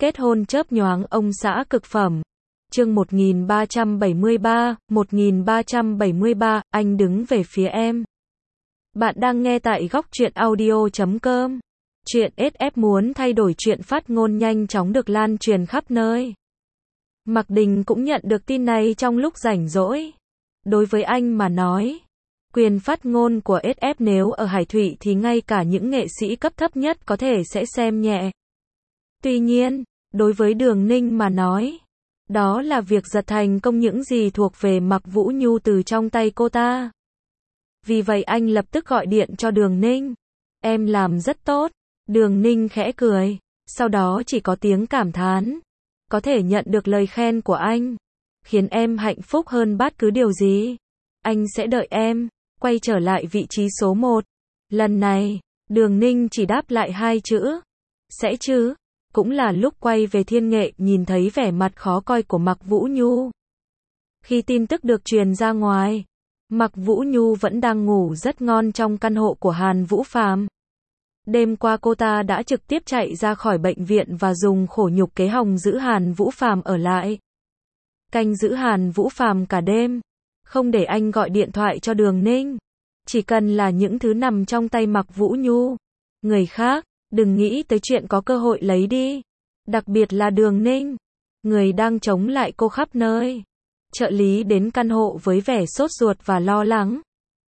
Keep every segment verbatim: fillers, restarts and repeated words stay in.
Kết hôn chớp nhoáng ông xã cực phẩm. Chương một nghìn ba trăm bảy mươi ba, một nghìn ba trăm bảy mươi ba, anh đứng về phía em. Bạn đang nghe tại góc truyện audio chấm com. Chuyện ét ép muốn thay đổi chuyện phát ngôn nhanh chóng được lan truyền khắp nơi. Mạc Đình cũng nhận được tin này trong lúc rảnh rỗi. Đối với anh mà nói, quyền phát ngôn của ét ép nếu ở Hải Thụy thì ngay cả những nghệ sĩ cấp thấp nhất có thể sẽ xem nhẹ. Tuy nhiên, đối với Đường Ninh mà nói, đó là việc giật thành công những gì thuộc về Mạc Vũ Nhu từ trong tay cô ta. Vì vậy anh lập tức gọi điện cho Đường Ninh. Em làm rất tốt. Đường Ninh khẽ cười, sau đó chỉ có tiếng cảm thán. Có thể nhận được lời khen của anh, khiến em hạnh phúc hơn bất cứ điều gì. Anh sẽ đợi em, quay trở lại vị trí số một. Lần này, Đường Ninh chỉ đáp lại hai chữ. Sẽ chứ. Cũng là lúc quay về Thiên Nghệ nhìn thấy vẻ mặt khó coi của Mạc Vũ Nhu. Khi tin tức được truyền ra ngoài, Mạc Vũ Nhu vẫn đang ngủ rất ngon trong căn hộ của Hàn Vũ Phàm. Đêm qua cô ta đã trực tiếp chạy ra khỏi bệnh viện và dùng khổ nhục kế hòng giữ Hàn Vũ Phàm ở lại. Canh giữ Hàn Vũ Phàm cả đêm, không để anh gọi điện thoại cho Đường Ninh. Chỉ cần là những thứ nằm trong tay Mạc Vũ Nhu, người khác đừng nghĩ tới chuyện có cơ hội lấy đi. Đặc biệt là Đường Ninh, người đang chống lại cô khắp nơi. Trợ lý đến căn hộ với vẻ sốt ruột và lo lắng.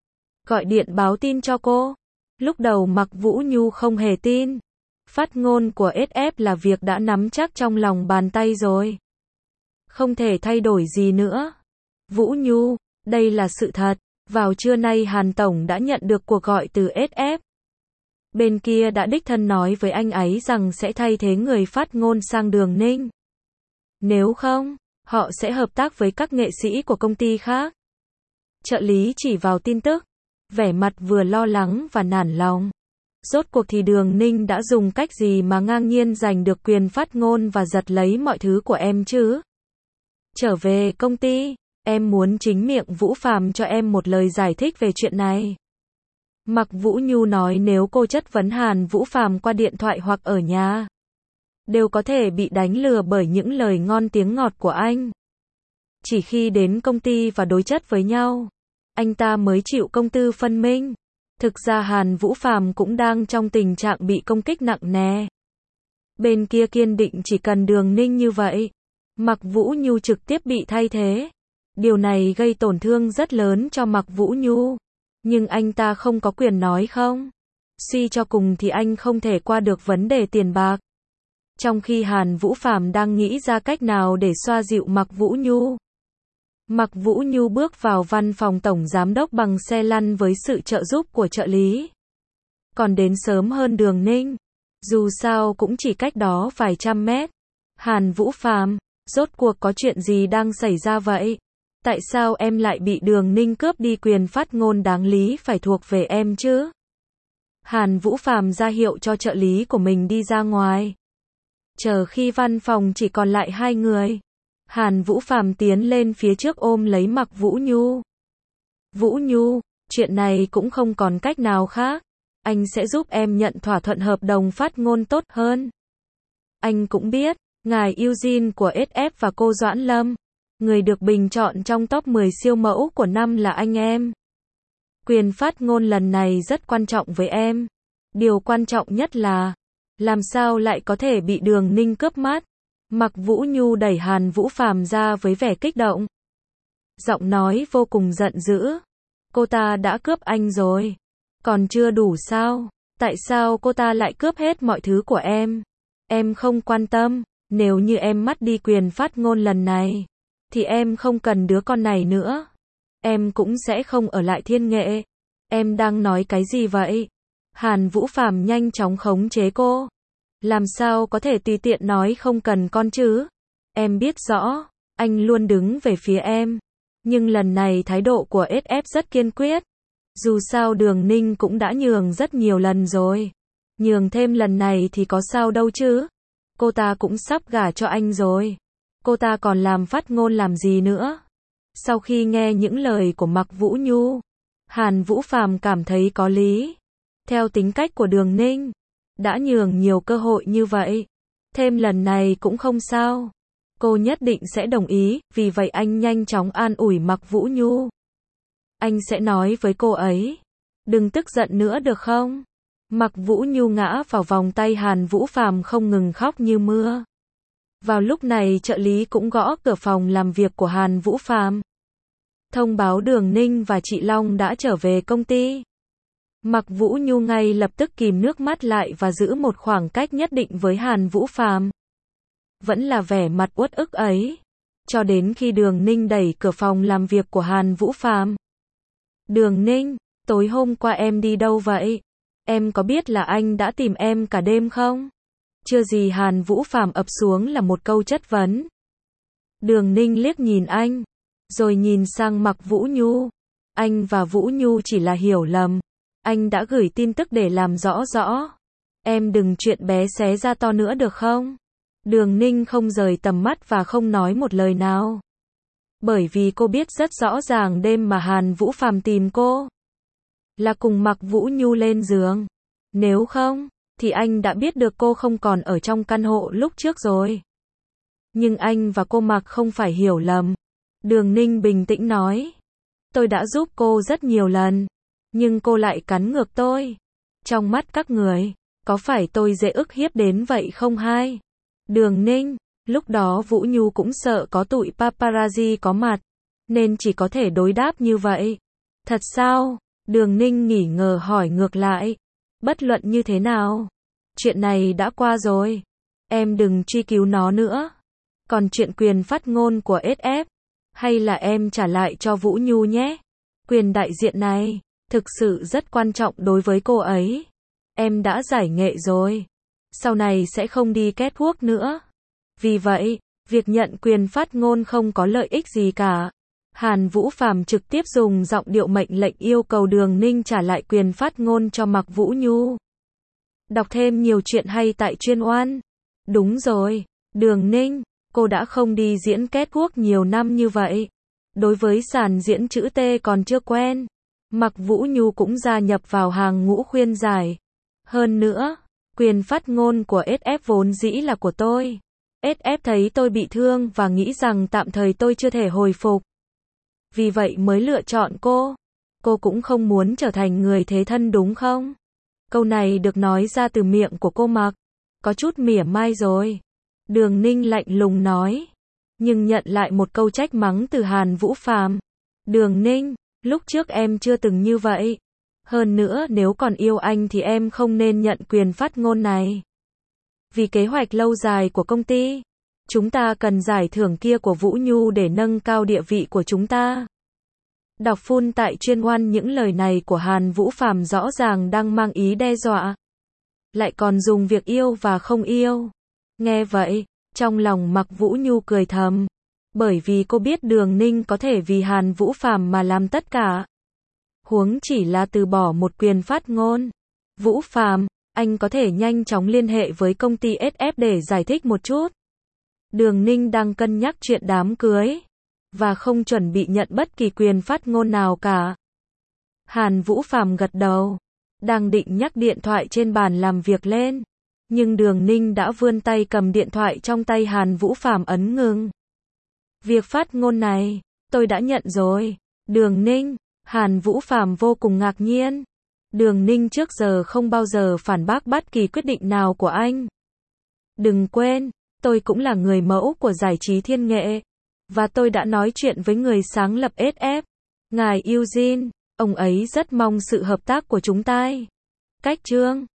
Gọi điện báo tin cho cô. Lúc đầu Mạc Vũ Nhu không hề tin. Phát ngôn của ét ép là việc đã nắm chắc trong lòng bàn tay rồi. Không thể thay đổi gì nữa. Vũ Nhu, đây là sự thật. Vào trưa nay Hàn Tổng đã nhận được cuộc gọi từ ét ép. Bên kia đã đích thân nói với anh ấy rằng sẽ thay thế người phát ngôn sang Đường Ninh. Nếu không, họ sẽ hợp tác với các nghệ sĩ của công ty khác. Trợ lý chỉ vào tin tức, vẻ mặt vừa lo lắng và nản lòng. Rốt cuộc thì Đường Ninh đã dùng cách gì mà ngang nhiên giành được quyền phát ngôn và giật lấy mọi thứ của em chứ? Trở về công ty, em muốn chính miệng Vũ Phàm cho em một lời giải thích về chuyện này. Mạc Vũ Nhu nói nếu cô chất vấn Hàn Vũ Phàm qua điện thoại hoặc ở nhà, đều có thể bị đánh lừa bởi những lời ngon tiếng ngọt của anh. Chỉ khi đến công ty và đối chất với nhau, anh ta mới chịu công tư phân minh. Thực ra Hàn Vũ Phàm cũng đang trong tình trạng bị công kích nặng nề. Bên kia kiên định chỉ cần Đường Ninh như vậy, Mạc Vũ Nhu trực tiếp bị thay thế. Điều này gây tổn thương rất lớn cho Mạc Vũ Nhu. Nhưng anh ta không có quyền nói không. Suy cho cùng thì anh không thể qua được vấn đề tiền bạc. Trong khi Hàn Vũ Phàm đang nghĩ ra cách nào để xoa dịu Mạc Vũ Nhu, Mạc Vũ Nhu bước vào văn phòng tổng giám đốc bằng xe lăn với sự trợ giúp của trợ lý. Còn đến sớm hơn Đường Ninh. Dù sao cũng chỉ cách đó vài trăm mét. Hàn Vũ Phàm, rốt cuộc có chuyện gì đang xảy ra vậy? Tại sao em lại bị Đường Ninh cướp đi quyền phát ngôn đáng lý phải thuộc về em chứ? Hàn Vũ Phàm ra hiệu cho trợ lý của mình đi ra ngoài. Chờ khi văn phòng chỉ còn lại hai người, Hàn Vũ Phàm tiến lên phía trước ôm lấy Mạc Vũ Nhu. Vũ Nhu, chuyện này cũng không còn cách nào khác. Anh sẽ giúp em nhận thỏa thuận hợp đồng phát ngôn tốt hơn. Anh cũng biết, ngài Eugene của ét ép và cô Doãn Lâm, người được bình chọn trong top mười siêu mẫu của năm là anh em. Quyền phát ngôn lần này rất quan trọng với em. Điều quan trọng nhất là, làm sao lại có thể bị Đường Ninh cướp mất? Mạc Vũ Nhu đẩy Hàn Vũ Phàm ra với vẻ kích động. Giọng nói vô cùng giận dữ. Cô ta đã cướp anh rồi. Còn chưa đủ sao? Tại sao cô ta lại cướp hết mọi thứ của em? Em không quan tâm. Nếu như em mất đi quyền phát ngôn lần này, thì em không cần đứa con này nữa. Em cũng sẽ không ở lại Thiên Nghệ. Em đang nói cái gì vậy? Hàn Vũ Phàm nhanh chóng khống chế cô. Làm sao có thể tùy tiện nói không cần con chứ? Em biết rõ, anh luôn đứng về phía em. Nhưng lần này thái độ của ét ép rất kiên quyết. Dù sao Đường Ninh cũng đã nhường rất nhiều lần rồi. Nhường thêm lần này thì có sao đâu chứ? Cô ta cũng sắp gả cho anh rồi. Cô ta còn làm phát ngôn làm gì nữa? Sau khi nghe những lời của Mạc Vũ Nhu, Hàn Vũ Phàm cảm thấy có lý. Theo tính cách của Đường Ninh, đã nhường nhiều cơ hội như vậy, Thêm lần này cũng không sao. Cô nhất định sẽ đồng ý, vì vậy anh nhanh chóng an ủi Mạc Vũ Nhu. Anh sẽ nói với cô ấy. Đừng tức giận nữa được không? Mạc Vũ Nhu ngã vào vòng tay Hàn Vũ Phàm không ngừng khóc như mưa. Vào lúc này trợ lý cũng gõ cửa phòng làm việc của Hàn Vũ Phàm. Thông báo Đường Ninh và chị Long đã trở về công ty. Mạc Vũ Nhu ngay lập tức kìm nước mắt lại và giữ một khoảng cách nhất định với Hàn Vũ Phàm. Vẫn là vẻ mặt uất ức ấy. Cho đến khi Đường Ninh đẩy cửa phòng làm việc của Hàn Vũ Phàm. Đường Ninh, tối hôm qua em đi đâu vậy? Em có biết là anh đã tìm em cả đêm không? Chưa gì Hàn Vũ Phàm ập xuống là một câu chất vấn. Đường Ninh liếc nhìn anh, rồi nhìn sang Mạc Vũ Nhu. Anh và Vũ Nhu chỉ là hiểu lầm. Anh đã gửi tin tức để làm rõ rõ. Em đừng chuyện bé xé ra to nữa được không? Đường Ninh không rời tầm mắt và không nói một lời nào. Bởi vì cô biết rất rõ ràng đêm mà Hàn Vũ Phàm tìm cô là cùng Mạc Vũ Nhu lên giường. Nếu không, thì anh đã biết được cô không còn ở trong căn hộ lúc trước rồi. Nhưng anh và cô Mạc không phải hiểu lầm. Đường Ninh bình tĩnh nói. Tôi đã giúp cô rất nhiều lần. Nhưng cô lại cắn ngược tôi. Trong mắt các người, có phải tôi dễ ức hiếp đến vậy không hai? Đường Ninh, lúc đó Vũ Nhu cũng sợ có tụi paparazzi có mặt, nên chỉ có thể đối đáp như vậy. Thật sao? Đường Ninh nghỉ ngờ hỏi ngược lại. Bất luận như thế nào, chuyện này đã qua rồi. Em đừng truy cứu nó nữa. Còn chuyện quyền phát ngôn của ét ép, hay là em trả lại cho Vũ Nhu nhé. Quyền đại diện này, thực sự rất quan trọng đối với cô ấy. Em đã giải nghệ rồi. Sau này sẽ không đi kết quốc nữa. Vì vậy, việc nhận quyền phát ngôn không có lợi ích gì cả. Hàn Vũ Phàm trực tiếp dùng giọng điệu mệnh lệnh yêu cầu Đường Ninh trả lại quyền phát ngôn cho Mạc Vũ Nhu. Đọc thêm nhiều chuyện hay tại Chuyên Oan. Đúng rồi, Đường Ninh, cô đã không đi diễn kết quốc nhiều năm như vậy. Đối với sàn diễn chữ T còn chưa quen. Mạc Vũ Nhu cũng gia nhập vào hàng ngũ khuyên giải. Hơn nữa, quyền phát ngôn của ét ép vốn dĩ là của tôi. ét ép thấy tôi bị thương và nghĩ rằng tạm thời tôi chưa thể hồi phục. Vì vậy mới lựa chọn cô. Cô cũng không muốn trở thành người thế thân đúng không? Câu này được nói ra từ miệng của cô Mạc. Có chút mỉa mai rồi. Đường Ninh lạnh lùng nói. Nhưng nhận lại một câu trách mắng từ Hàn Vũ Phàm. Đường Ninh, lúc trước em chưa từng như vậy. Hơn nữa nếu còn yêu anh thì em không nên nhận quyền phát ngôn này. Vì kế hoạch lâu dài của công ty, chúng ta cần giải thưởng kia của Vũ Nhu để nâng cao địa vị của chúng ta. Đọc full tại Chuyên Oan. Những lời này của Hàn Vũ Phàm rõ ràng đang mang ý đe dọa. Lại còn dùng việc yêu và không yêu. Nghe vậy, trong lòng Mạc Vũ Nhu cười thầm. Bởi vì cô biết Đường Ninh có thể vì Hàn Vũ Phàm mà làm tất cả. Huống chỉ là từ bỏ một quyền phát ngôn. Vũ Phàm, anh có thể nhanh chóng liên hệ với công ty ét ép để giải thích một chút. Đường Ninh đang cân nhắc chuyện đám cưới. Và không chuẩn bị nhận bất kỳ quyền phát ngôn nào cả. Hàn Vũ Phàm gật đầu. Đang định nhắc điện thoại trên bàn làm việc lên. Nhưng Đường Ninh đã vươn tay cầm điện thoại trong tay Hàn Vũ Phàm ấn ngừng. Việc phát ngôn này, tôi đã nhận rồi. Đường Ninh, Hàn Vũ Phàm vô cùng ngạc nhiên. Đường Ninh trước giờ không bao giờ phản bác bất kỳ quyết định nào của anh. Đừng quên, tôi cũng là người mẫu của giải trí thiên nghệ. Và tôi đã nói chuyện với người sáng lập ét ép, ngài Eugene, ông ấy rất mong sự hợp tác của chúng ta. Cách chương